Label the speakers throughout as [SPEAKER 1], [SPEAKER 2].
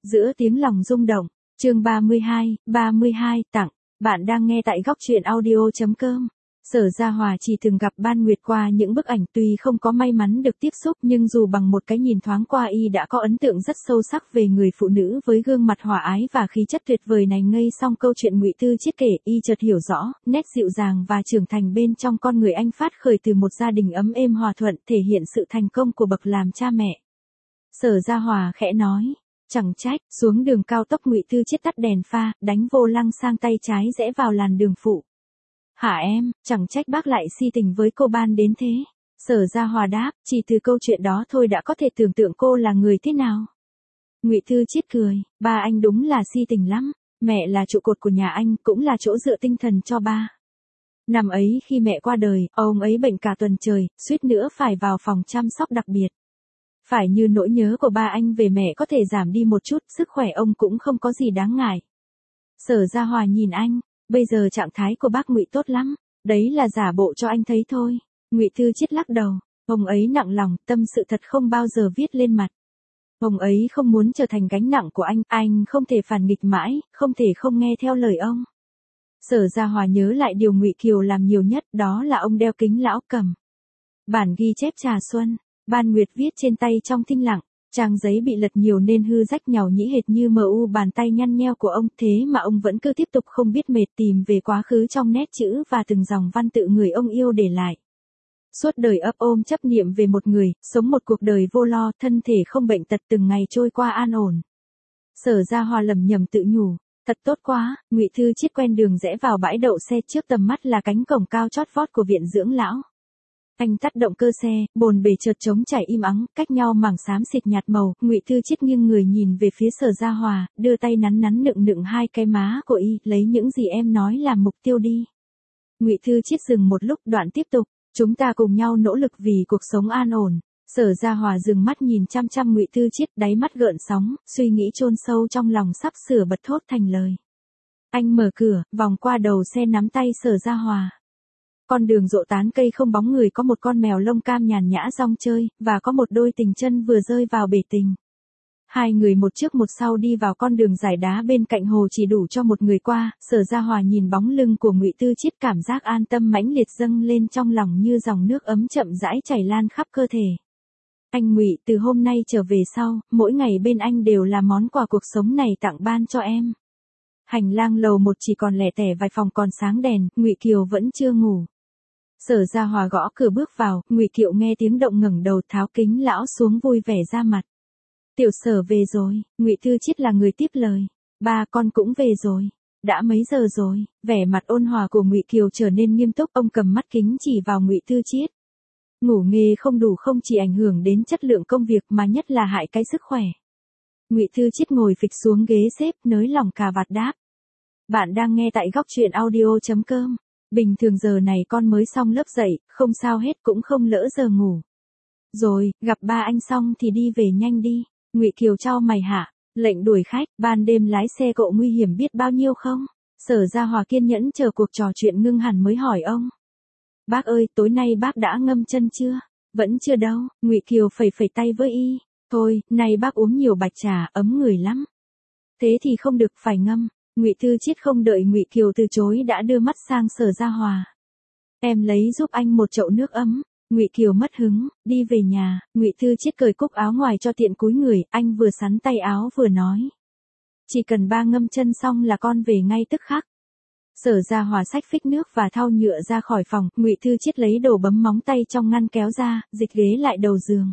[SPEAKER 1] Giữa tiếng lòng rung động, chương 32, tặng, bạn đang nghe tại góc truyện audio.com. Sở Gia Hòa chỉ từng gặp Ban Nguyệt qua những bức ảnh, tuy không có may mắn được tiếp xúc nhưng dù bằng một cái nhìn thoáng qua y đã có ấn tượng rất sâu sắc về người phụ nữ với gương mặt hòa ái và khí chất tuyệt vời này. Ngây xong câu chuyện Ngụy Tư Chiết kể, y chợt hiểu rõ, nét dịu dàng và trưởng thành bên trong con người anh phát khởi từ một gia đình ấm êm hòa thuận, thể hiện sự thành công của bậc làm cha mẹ. Sở Gia Hòa khẽ nói. Chẳng trách, xuống đường cao tốc Ngụy Tư Chiết tắt đèn pha, đánh vô lăng sang tay trái rẽ vào làn đường phụ. Hả em, chẳng trách bác lại si tình với cô Ban đến thế. Sở Gia Hòa đáp, chỉ từ câu chuyện đó thôi đã có thể tưởng tượng cô là người thế nào. Ngụy Tư Chiết cười, ba anh đúng là si tình lắm, mẹ là trụ cột của nhà anh, cũng là chỗ dựa tinh thần cho ba. Năm ấy khi mẹ qua đời, ông ấy bệnh cả tuần trời, suýt nữa phải vào phòng chăm sóc đặc biệt. Phải như nỗi nhớ của ba anh về mẹ có thể giảm đi một chút, sức khỏe ông cũng không có gì đáng ngại. Sở Gia Hòa nhìn anh, bây giờ trạng thái của bác Ngụy tốt lắm, đấy là giả bộ cho anh thấy thôi. Ngụy Tư Chiết lắc đầu, ông ấy nặng lòng, tâm sự thật không bao giờ viết lên mặt. Ông ấy không muốn trở thành gánh nặng của anh không thể phản nghịch mãi, không thể không nghe theo lời ông. Sở Gia Hòa nhớ lại điều Ngụy Kiều làm nhiều nhất, đó là ông đeo kính lão cầm. Bản ghi chép trà xuân, Ban Nguyệt viết trên tay trong thinh lặng, trang giấy bị lật nhiều nên hư rách nhàu nhĩ hệt như mờ u bàn tay nhăn nheo của ông, thế mà ông vẫn cứ tiếp tục không biết mệt tìm về quá khứ trong nét chữ và từng dòng văn tự người ông yêu để lại. Suốt đời ấp ôm chấp niệm về một người, sống một cuộc đời vô lo, thân thể không bệnh tật, từng ngày trôi qua an ổn. Sở Gia Hòa lẩm nhẩm tự nhủ, thật tốt quá. Ngụy Tư Chiết quen đường rẽ vào bãi đậu xe, trước tầm mắt là cánh cổng cao chót vót của viện dưỡng lão. Anh tắt động cơ xe, bồn bề chợt trống chảy im ắng, cách nhau mảng xám xịt nhạt màu. Ngụy Tư Chiết nghiêng người nhìn về phía Sở Gia Hòa, đưa tay nắn nắn nựng nựng hai cái má của y, lấy những gì em nói làm mục tiêu đi. Ngụy Tư Chiết dừng một lúc, đoạn tiếp tục, chúng ta cùng nhau nỗ lực vì cuộc sống an ổn. Sở Gia Hòa dừng mắt nhìn chăm chăm Ngụy Tư Chiết, đáy mắt gợn sóng, suy nghĩ chôn sâu trong lòng sắp sửa bật thốt thành lời. Anh mở cửa, vòng qua đầu xe nắm tay Sở Gia Hòa. Con đường rộ tán cây không bóng người, có một con mèo lông cam nhàn nhã rong chơi, và có một đôi tình chân vừa rơi vào bể tình. Hai người một trước một sau đi vào con đường dài đá bên cạnh hồ chỉ đủ cho một người qua. Sở Gia Hòa nhìn bóng lưng của Ngụy Tư Chiết, cảm giác an tâm mãnh liệt dâng lên trong lòng như dòng nước ấm chậm rãi chảy lan khắp cơ thể. Anh Ngụy, từ hôm nay trở về sau, mỗi ngày bên anh đều là món quà cuộc sống này tặng ban cho em. Hành lang lầu một chỉ còn lẻ tẻ vài phòng còn sáng đèn, Ngụy Kiều vẫn chưa ngủ. Sở Gia Hòa gõ cửa bước vào, Ngụy Kiều nghe tiếng động ngẩng đầu, tháo kính lão xuống vui vẻ ra mặt. Tiểu Sở về rồi. Ngụy Tư Chiết là người tiếp lời. Ba con cũng về rồi. Đã mấy giờ rồi? Vẻ mặt ôn hòa của Ngụy Kiều trở nên nghiêm túc, ông cầm mắt kính chỉ vào Ngụy Tư Chiết. Ngủ nghê không đủ không chỉ ảnh hưởng đến chất lượng công việc mà nhất là hại cái sức khỏe. Ngụy Tư Chiết ngồi phịch xuống ghế xếp, nới lỏng cà vạt đáp. Bạn đang nghe tại góc truyện audio.com. Bình thường giờ này con mới xong lớp dậy, không sao hết, cũng không lỡ giờ ngủ. Rồi, gặp ba anh xong thì đi về nhanh đi. Ngụy Kiều chau mày hạ, lệnh đuổi khách, ban đêm lái xe cộ nguy hiểm biết bao nhiêu không? Sở Gia Hòa kiên nhẫn chờ cuộc trò chuyện ngưng hẳn mới hỏi ông. Bác ơi, tối nay bác đã ngâm chân chưa? Vẫn chưa đâu. Ngụy Kiều phẩy phẩy tay với y. Thôi, nay bác uống nhiều bạch trà, ấm người lắm. Thế thì không được, phải ngâm. Ngụy Tư Chiết không đợi Ngụy Kiều từ chối đã đưa mắt sang Sở Gia Hòa. Em lấy giúp anh một chậu nước ấm. Ngụy Kiều mất hứng, đi về nhà. Ngụy Tư Chiết cởi cúc áo ngoài cho tiện cúi người, anh vừa sắn tay áo vừa nói. Chỉ cần ba ngâm chân xong là con về ngay tức khắc. Sở Gia Hòa xách phích nước và thau nhựa ra khỏi phòng, Ngụy Tư Chiết lấy đồ bấm móng tay trong ngăn kéo ra, dịch ghế lại đầu giường.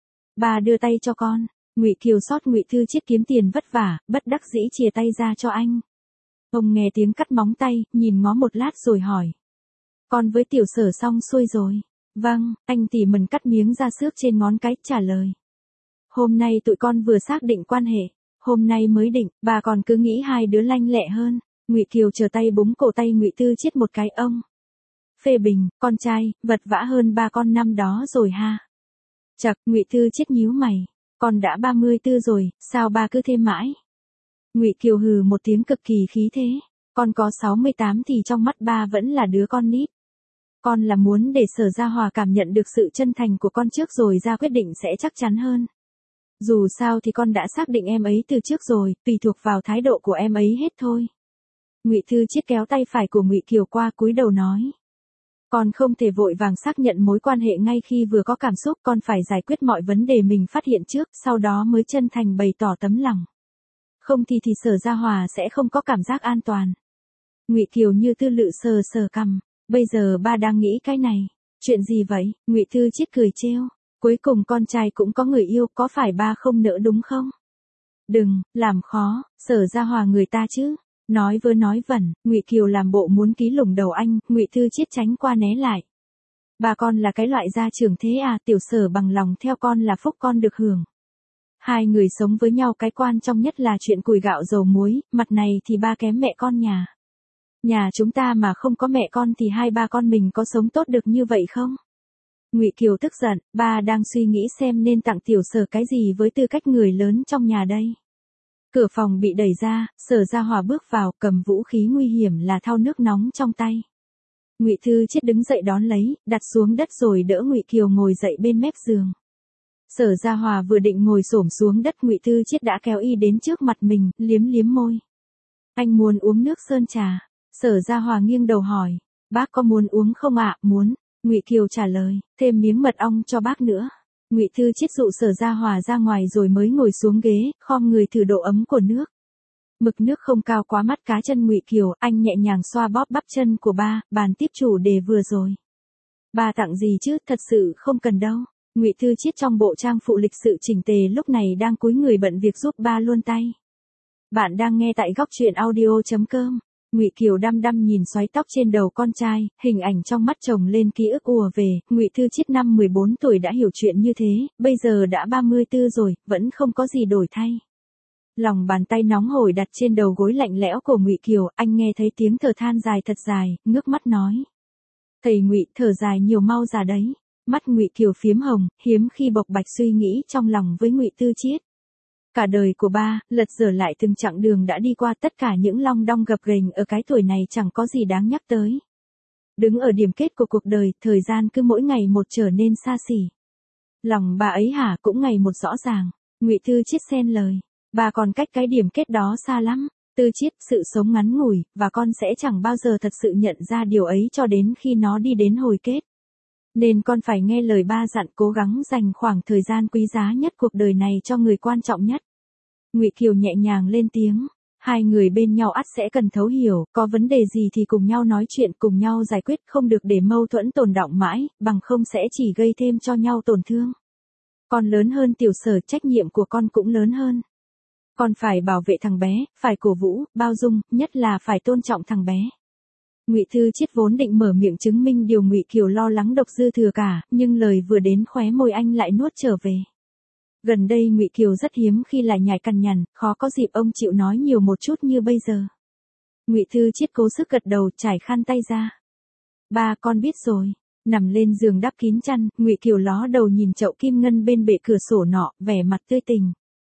[SPEAKER 1] Ba đưa tay cho con. Ngụy Kiều xót Ngụy Tư Chiết kiếm tiền vất vả, bất đắc dĩ chìa tay ra cho anh. Ông nghe tiếng cắt móng tay, nhìn ngó một lát rồi hỏi. Con với Tiểu Sở xong xuôi rồi. Vâng, anh tỉ mẩn cắt miếng da xước trên ngón cái, trả lời. Hôm nay tụi con vừa xác định quan hệ. Hôm nay mới định, bà còn cứ nghĩ hai đứa lanh lẹ hơn. Ngụy Kiều chờ tay búng cổ tay Ngụy Tư Chiết một cái, ông. Phê bình, con trai, vật vã hơn ba con năm đó rồi ha. Chậc, Ngụy Tư Chiết nhíu mày. Con đã 34 rồi, sao ba cứ thêm mãi? Ngụy Kiều hừ một tiếng cực kỳ khí thế. Con có 68 thì trong mắt ba vẫn là đứa con nít. Con là muốn để Sở Gia Hòa cảm nhận được sự chân thành của con trước rồi ra quyết định sẽ chắc chắn hơn. Dù sao thì con đã xác định em ấy từ trước rồi, tùy thuộc vào thái độ của em ấy hết thôi. Ngụy Thư Chiết kéo tay phải của Ngụy Kiều qua cúi đầu nói. Con không thể vội vàng xác nhận mối quan hệ ngay khi vừa có cảm xúc, con phải giải quyết mọi vấn đề mình phát hiện trước, sau đó mới chân thành bày tỏ tấm lòng. Không thì Sở Gia Hòa sẽ không có cảm giác an toàn. Ngụy Kiều như tư lự sờ sờ cằm, bây giờ ba đang nghĩ cái này. Chuyện gì vậy? Ngụy Thư Chiết cười trêu. Cuối cùng con trai cũng có người yêu, có phải ba không nỡ đúng không? Đừng, làm khó, Sở Gia Hòa người ta chứ. Nói vớ nói vẩn, Ngụy Kiều làm bộ muốn ký lủng đầu anh, Ngụy Thư Chiết tránh qua né lại. Bà con là cái loại gia trưởng thế à, Tiểu Sở bằng lòng theo con là phúc con được hưởng. Hai người sống với nhau cái quan trọng nhất là chuyện củi gạo dầu muối, mặt này thì ba kém mẹ con nhà. Nhà chúng ta mà không có mẹ con thì hai ba con mình có sống tốt được như vậy không? Ngụy Kiều tức giận, ba đang suy nghĩ xem nên tặng Tiểu Sở cái gì với tư cách người lớn trong nhà đây. Cửa phòng bị đẩy ra, Sở Gia Hòa bước vào, cầm vũ khí nguy hiểm là thau nước nóng trong tay. Ngụy Thư Chiết đứng dậy đón lấy, đặt xuống đất rồi đỡ Ngụy Kiều ngồi dậy bên mép giường. Sở Gia Hòa vừa định ngồi xổm xuống đất, Ngụy Thư Chiết đã kéo y đến trước mặt mình, liếm liếm môi. Anh muốn uống nước sơn trà? Sở Gia Hòa nghiêng đầu hỏi. Bác có muốn uống không ạ? Muốn. Ngụy Kiều trả lời, thêm miếng mật ong cho bác nữa. Ngụy Thư Chiết dụ Sở Gia Hòa ra ngoài rồi mới ngồi xuống ghế, khom người thử độ ấm của nước. Mực nước không cao quá mắt cá chân Ngụy Kiều, anh nhẹ nhàng xoa bóp bắp chân của ba, bàn tiếp chủ đề vừa rồi. Ba tặng gì chứ, thật sự không cần đâu. Ngụy Thư Chiết trong bộ trang phụ lịch sự chỉnh tề lúc này đang cúi người bận việc giúp ba luôn tay. Bạn đang nghe tại góc truyện audio.com. Ngụy Kiều đăm đăm nhìn xoáy tóc trên đầu con trai, hình ảnh trong mắt chồng lên ký ức ùa về. Ngụy Thư Chiết năm 14 tuổi đã hiểu chuyện như thế, bây giờ đã 34 rồi, vẫn không có gì đổi thay. Lòng bàn tay nóng hổi đặt trên đầu gối lạnh lẽo của Ngụy Kiều, anh nghe thấy tiếng thở than dài thật dài, ngước mắt nói. Thầy Ngụy, thở dài nhiều mau già đấy. Mắt Ngụy Kiều phiếm hồng, hiếm khi bộc bạch suy nghĩ trong lòng với Ngụy Thư Chiết. Cả đời của ba, lật dở lại từng chặng đường đã đi qua, tất cả những long đong gập ghềnh ở cái tuổi này chẳng có gì đáng nhắc tới. Đứng ở điểm kết của cuộc đời, thời gian cứ mỗi ngày một trở nên xa xỉ. Lòng bà ấy hả cũng ngày một rõ ràng. Ngụy Thư Chiết xen lời. Bà còn cách cái điểm kết đó xa lắm. Thư Chiết, sự sống ngắn ngủi, và con sẽ chẳng bao giờ thật sự nhận ra điều ấy cho đến khi nó đi đến hồi kết. Nên con phải nghe lời ba dặn, cố gắng dành khoảng thời gian quý giá nhất cuộc đời này cho người quan trọng nhất. Ngụy Kiều nhẹ nhàng lên tiếng. Hai người bên nhau ắt sẽ cần thấu hiểu, có vấn đề gì thì cùng nhau nói chuyện, cùng nhau giải quyết, không được để mâu thuẫn tồn đọng mãi, bằng không sẽ chỉ gây thêm cho nhau tổn thương. Con lớn hơn Tiểu Sở, trách nhiệm của con cũng lớn hơn. Con phải bảo vệ thằng bé, phải cổ vũ, bao dung, nhất là phải tôn trọng thằng bé. Ngụy Thư Chiết vốn định mở miệng chứng minh điều Ngụy Kiều lo lắng độc dư thừa cả, nhưng lời vừa đến khóe môi anh lại nuốt trở về. Gần đây Ngụy Kiều rất hiếm khi lại nhảy cằn nhằn, khó có dịp ông chịu nói nhiều một chút như bây giờ. Ngụy Thư Chiết cố sức gật đầu, trải khăn tay ra. Ba, con biết rồi. Nằm lên giường đắp kín chăn, Ngụy Kiều ló đầu nhìn chậu kim ngân bên bệ cửa sổ nọ, vẻ mặt tươi tình.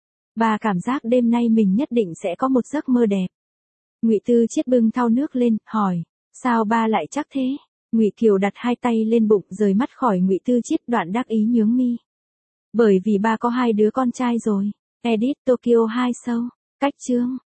[SPEAKER 1] Ba cảm giác đêm nay mình nhất định sẽ có một giấc mơ đẹp. Ngụy Thư Chiết bưng thau nước lên, hỏi. Sao ba lại chắc thế? Ngụy Kiều đặt hai tay lên bụng, rời mắt khỏi Ngụy Thư Chiết, đoạn đắc ý nhướng mi. Bởi vì ba có hai đứa con trai rồi. Edit Tokyo 2 Show. Cách chương.